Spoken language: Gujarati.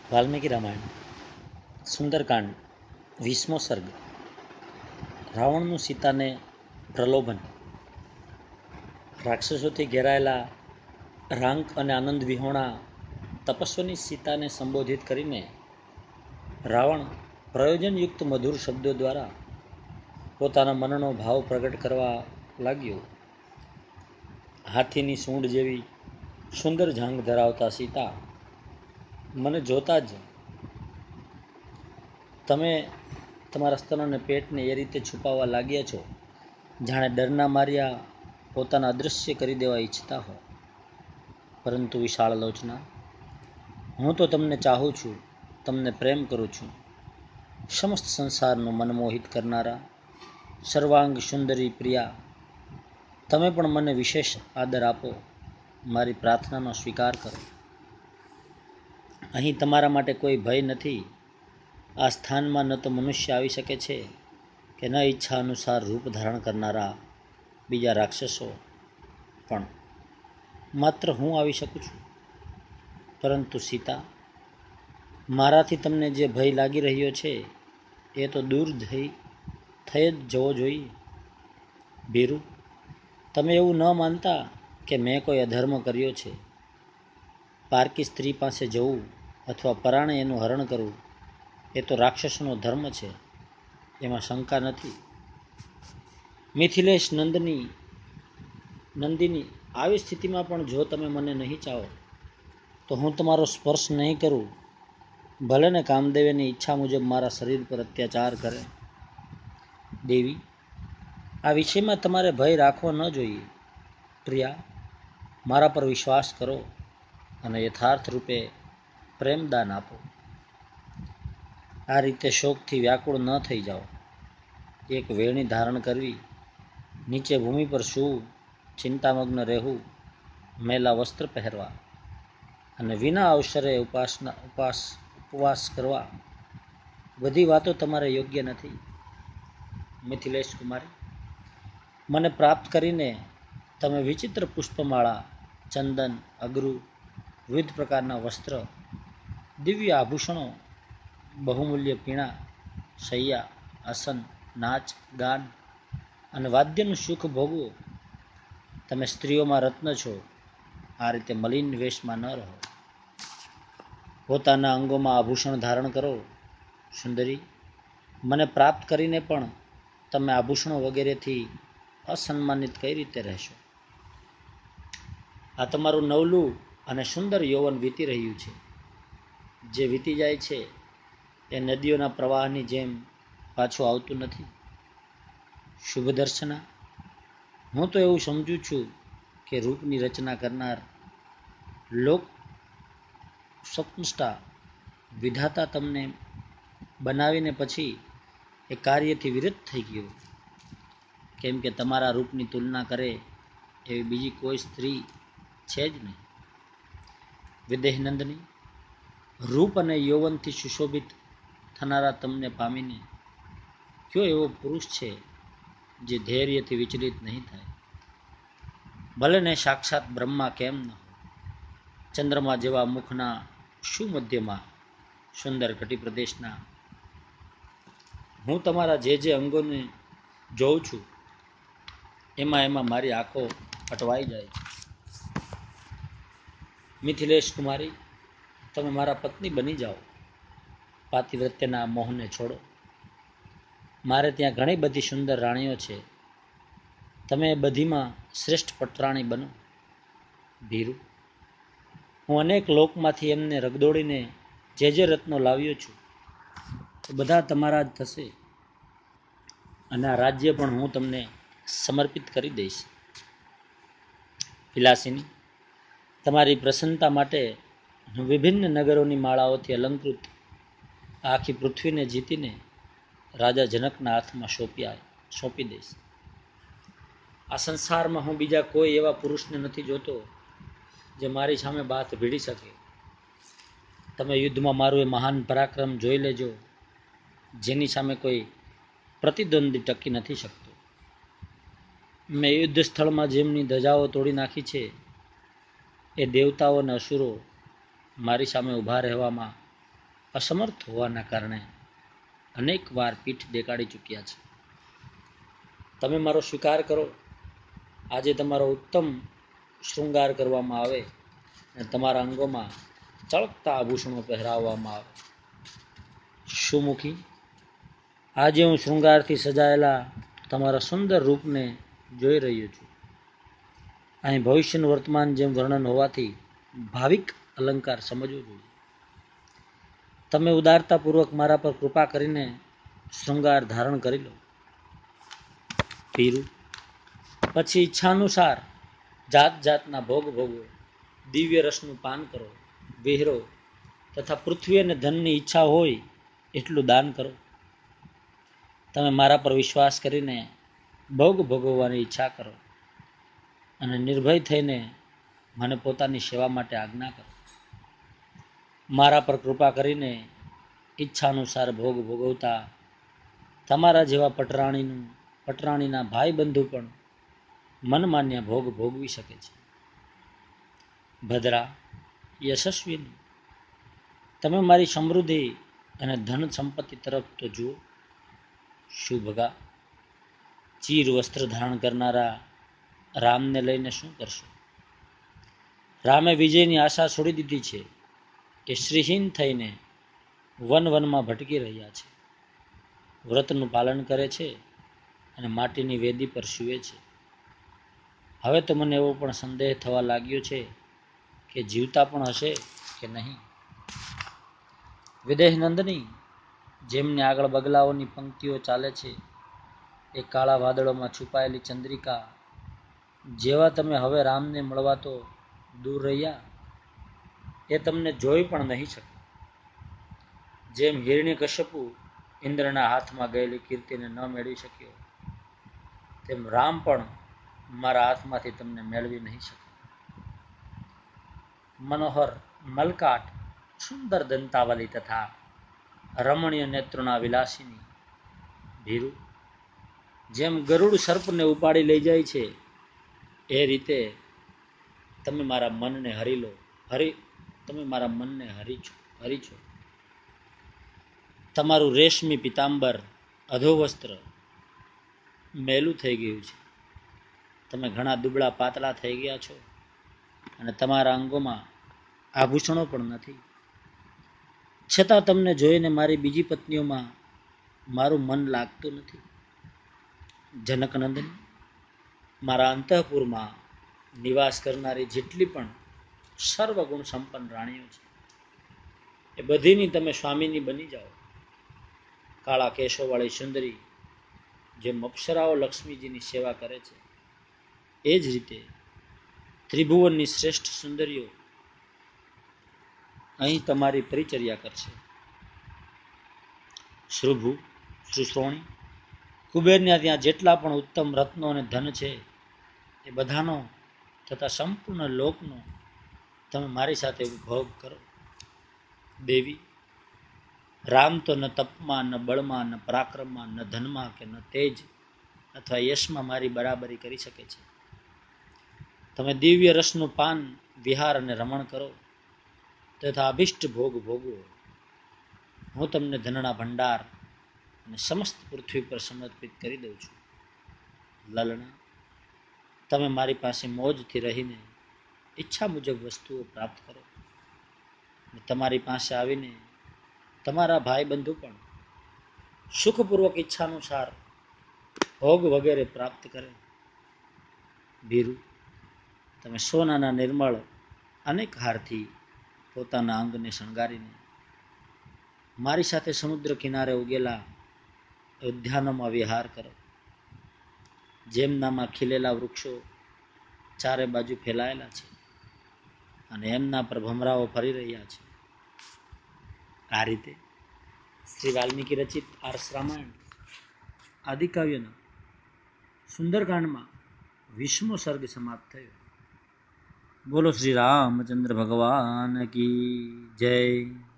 વાલ્મીકી રામાયણ સુંદરકાંડ 20મો સર્ગ. રાવણનું સીતાને પ્રલોભન. રાક્ષસોથી ઘેરાયેલા રાંક અને આનંદ વિહોણા તપસ્વીની સીતાને સંબોધિત કરીને રાવણ પ્રયોજનયુક્ત મધુર શબ્દો દ્વારા પોતાના મનનો ભાવ પ્રગટ કરવા લાગ્યો. હાથીની સૂંઢ જેવી સુંદર જાંઘ ધરાવતા સીતા, મને જોતા જ તમે તમારા સ્તન અને પેટને એ રીતે છુપાવવા લાગ્યા છો જાણે ડરના માર્યા પોતાના અદૃશ્ય કરી દેવા ઈચ્છતા હો. પરંતુ વિશાળ લોચના, હું તો તમને ચાહું છું, તમને પ્રેમ કરું છું. સમસ્ત સંસારનું મનમોહિત કરનારા સર્વાંગ સુંદરી પ્રિયા, તમે પણ મને વિશેષ આદર આપો, મારી પ્રાર્થનાનો સ્વીકાર કરો. અહીં તમારા માટે કોઈ ભય નથી. આ સ્થાનમાં ન તો મનુષ્ય આવી શકે છે કે ન ઈચ્છા અનુસાર રૂપ ધારણ કરનારા બીજા રાક્ષસો, પણ માત્ર હું આવી શકું છું. પરંતુ સીતા, મારાથી તમને જે ભય લાગી રહ્યો છે એ તો દૂર થઈ જ જવો જોઈએ. ભીરુ, તમે એવું ન માનતા કે મેં કોઈ અધર્મ કર્યો છે. પારકી સ્ત્રી પાસે જવું અથવા પરાણે એનું હરણ કરવું એ તો રાક્ષસોનો ધર્મ છે, એમાં શંકા નથી. મિથિલેશ નંદિની, આવી સ્થિતિમાં પણ જો તમે મને નહીં ચાહો તો હું તમારો સ્પર્શ નહીં કરું. ભલે ને કામદેવની ઈચ્છા મુજબ મારા શરીર પર અત્યાચાર કરે. દેવી, આ વિષયમાં તમારે ભય રાખવો ન જોઈએ. પ્રિયા, મારા પર વિશ્વાસ કરો અને યથાર્થ રૂપે પ્રેમદાન આપો. આ રીતે શોકથી વ્યાકુળ ન થઈ જાઓ. એક વેણી ધારણ કરવી, નીચે ભૂમિ પર સૂવું, ચિંતામગ્ન રહેવું, મેલા વસ્ત્ર પહેરવા અને વિના અવસરે ઉપવાસ કરવા, બધી વાતો તમારે યોગ્ય નથી. મિથિલેશ કુમારી, મને પ્રાપ્ત કરીને તમે વિચિત્ર પુષ્પમાળા, ચંદન, અગરુ, વિવિધ પ્રકારના વસ્ત્ર, દિવ્ય આભૂષણો, બહુમૂલ્ય પીણા, શૈયા, આસન, નાચ, ગાન અને વાદ્યનું સુખ ભોગવો. તમે સ્ત્રીઓમાં રત્ન છો, આ રીતે મલિન વેશમાં ન રહો. પોતાના અંગોમાં આભૂષણ ધારણ કરો. સુંદરી, મને પ્રાપ્ત કરીને પણ તમે આભૂષણો વગેરેથી અસન્માનિત કઈ રીતે રહેશો? આ તમારું નવલું અને સુંદર યૌવન વીતી રહ્યું છે. જે વીતી જાય છે એ નદીઓના પ્રવાહની જેમ પાછું આવતું નથી. શુભ દર્શના, હું તો એવું સમજું છું કે રૂપની રચના કરનાર લોક સ્વપ્નષ્ટા વિધાતા તમને બનાવીને પછી એ કાર્યથી વિરત થઈ ગયો, કેમ કે તમારા રૂપની તુલના કરે એવી બીજી કોઈ સ્ત્રી છે જ નહીં. વિદેહનંદની, રૂપ અને યૌવનથી સુશોભિત થનારા તમને પામીને કયો એવો પુરુષ છે જે ધૈર્યથી વિચલિત નહીં થાય? ભલે ને સાક્ષાત બ્રહ્મા કેમ ન હોય. ચંદ્રમા જેવા મુખના સુમધ્યમાં સુંદર કટી પ્રદેશના હું તમારા જે અંગોને જોઉં છું એમાં મારી આંખો અટવાઈ જાય છે. મિથિલેશ કુમારી, તમે મારા પત્ની બની જાઓ. પાતિવ્રત્યના મોહને છોડો. મારે ત્યાં ઘણી બધી સુંદર રાણીઓ છે, તમે બધીમાં શ્રેષ્ઠ પટરાણી બનો. ભીરુ, હું અનેક લોકમાંથી એમને રગદોડીને જે રત્નો લાવ્યો છું એ બધા તમારા જ થશે, અને આ રાજ્ય પણ હું તમને સમર્પિત કરી દઈશ. વિલાસિની, તમારી પ્રસન્નતા માટે હું વિભિન્ન નગરોની માળાઓથી અલંકૃત આખી પૃથ્વીને જીતીને રાજા જનકના હાથમાં સોંપી દઈશ. આ સંસારમાં હું બીજા કોઈ એવા પુરુષને નથી જોતો જે મારી સામે બાથ ભીડી શકે. તમે યુદ્ધમાં મારું એ મહાન પરાક્રમ જોઈ લેજો, જેની સામે કોઈ પ્રતિદ્વંદી ટકી નથી શકતો. મેં યુદ્ધ સ્થળમાં જેમની ધજાઓ તોડી નાખી છે એ દેવતાઓ અને અસુરો મારી સામે ઊભા રહેવામાં અસમર્થ હોવાના કારણે અનેક વાર પીઠ દેખાડી ચૂક્યા છે. તમે મારો સ્વીકાર કરો. આજે તમારો ઉત્તમ શૃંગાર કરવામાં આવે અને તમારા અંગોમાં ચળકતા આભૂષણો પહેરાવવામાં આવે. સુમુખી, આજે હું શૃંગારથી સજાયેલા તમારા સુંદર રૂપને જોઈ રહ્યો છું. અહીં ભવિષ્યનું વર્તમાન જેમ વર્ણન હોવાથી ભાવિક અલંકાર સમજવો જોઈએ. તમે ઉદારતાપૂર્વક મારા પર કૃપા કરીને શૃંગાર ધારણ કરી લો. પીરુ, પછી ઈચ્છાનુસાર જાત જાતના ભોગ ભોગવો, દિવ્ય રસનું પાન કરો, વિહરો તથા પૃથ્વી અને ધનની ઈચ્છા હોય એટલું દાન કરો. તમે મારા પર વિશ્વાસ કરીને ભોગ ભોગવવાની ઈચ્છા કરો અને નિર્ભય થઈને મને પોતાની સેવા માટે આજ્ઞા કરો. મારા પર કૃપા કરીને ઈચ્છાનુસાર ભોગ ભોગવતા તમારા જેવા પટરાણીના ભાઈ બંધુ પણ મનમાન્ય ભોગ ભોગવી શકે છે. ભદ્રા, યશસ્વીની, તમે મારી સમૃદ્ધિ અને ધન સંપત્તિ તરફ તો જુઓ. શુભગા, ચીર વસ્ત્ર ધારણ કરનારા રામને લઈને શું કરશો? રામે વિજયની આશા છોડી દીધી છે. એ શ્રીહીન થઈને વનમાં ભટકી રહ્યા છે. વ્રતનું પાલન કરે છે અને માટીની વેદી પર સૂવે છે. હવે તો મને એવો પણ સંદેહ થવા લાગ્યો છે કે જીવતા પણ હશે કે નહીં. વિદેહ નંદની, જેમની આગળ બગલાઓની પંક્તિઓ ચાલે છે, એ કાળા વાદળોમાં છુપાયેલી ચંદ્રિકા જેવા તમે હવે રામને મળવા તો દૂર રહ્યા, એ તમને જોઈ પણ નહીં શકે. જેમ હિરણ્યકશ્યપુ ઇન્દ્રના હાથમાં ગયેલી કીર્તિને ન મેળવી શક્યો, તેમ રામ પણ મારા હાથમાંથી તમને મેળવી નહીં શકે. મનોહર મલકાટ, સુંદર દંતાવલી તથા રમણીય નેત્રોના વિલાસિની ભીરુ, જેમ ગરુડ સર્પને ઉપાડી લઈ જાય છે, એ રીતે તમે મારા મનને હરી છો. તમારું રેશમી પિતાંબર અધોવસ્ત્ર મેલું થઈ ગયું છે. તમે ઘણા દુબળા પાતળા થઈ ગયા છો અને તમારા અંગોમાં આભૂષણો પણ નથી. છતાં તમને જોઈને મારી બીજી પત્નીઓમાં મારું મન લાગતું નથી. જનકનંદન, મારા અંતઃપુરમાં નિવાસ કરનારી જેટલી પણ સર્વગુણ સંપન્ન રાણીઓ છે, એ બધીની તમે સ્વામીની બની જાઓ. કાળા કેશોવાળી સુંદરી જેમ અપ્સરાઓ લક્ષ્મીજીની સેવા કરે છે, એ જ રીતે ત્રિભુવનની શ્રેષ્ઠ સુંદરીઓ અહીં તમારી પરિચર્યા કરશે. શ્રુભુ, શ્રુશ્રોણી, કુબેરના ત્યાં જેટલા પણ ઉત્તમ રત્નો અને ધન છે, એ બધાનો તથા સંપૂર્ણ લોકનો તમે મારી સાથે ઉપભોગ કરો. દેવી, રામ તો ન તપમાં, ન બળમાં, ન પરાક્રમમાં, ન ધનમાં કે ન તેજ અથવા યશમાં મારી બરાબરી કરી શકે છે. તમે દિવ્ય રસનું પાન, વિહાર અને રમણ કરો તથા અભિષ્ટ ભોગ ભોગવો. હું તમને ધનના ભંડાર અને સમસ્ત પૃથ્વી પર સમર્પિત કરી દઉં છું. લલણા, તમે મારી પાસે મોજથી રહીને ઈચ્છા મુજબ વસ્તુઓ પ્રાપ્ત કરો. તમારી પાસે આવીને તમારા ભાઈ બંધુ પણ સુખપૂર્વક ઈચ્છાનુસાર ભોગ વગેરે પ્રાપ્ત કરે. ભીરુ, તમે સોનાના નિર્મળ અનેક હારથી પોતાના અંગને શણગારીને મારી સાથે સમુદ્ર કિનારે ઉગેલા ઉદ્યાનોમાં વિહાર કરો. જેમનામાં ખીલેલા વૃક્ષો ચારે બાજુ ફેલાયેલા છે અને એમના પર ભમરાઓ ફરી રહ્યા છે. આ રીતે શ્રી વાલ્મીકી રચિત આર્ષ રામાયણ આદિકાવ્યના સુંદરકાંડમાં 20મો સર્ગ સમાપ્ત થયો. બોલો શ્રી રામચંદ્ર ભગવાન કી જય.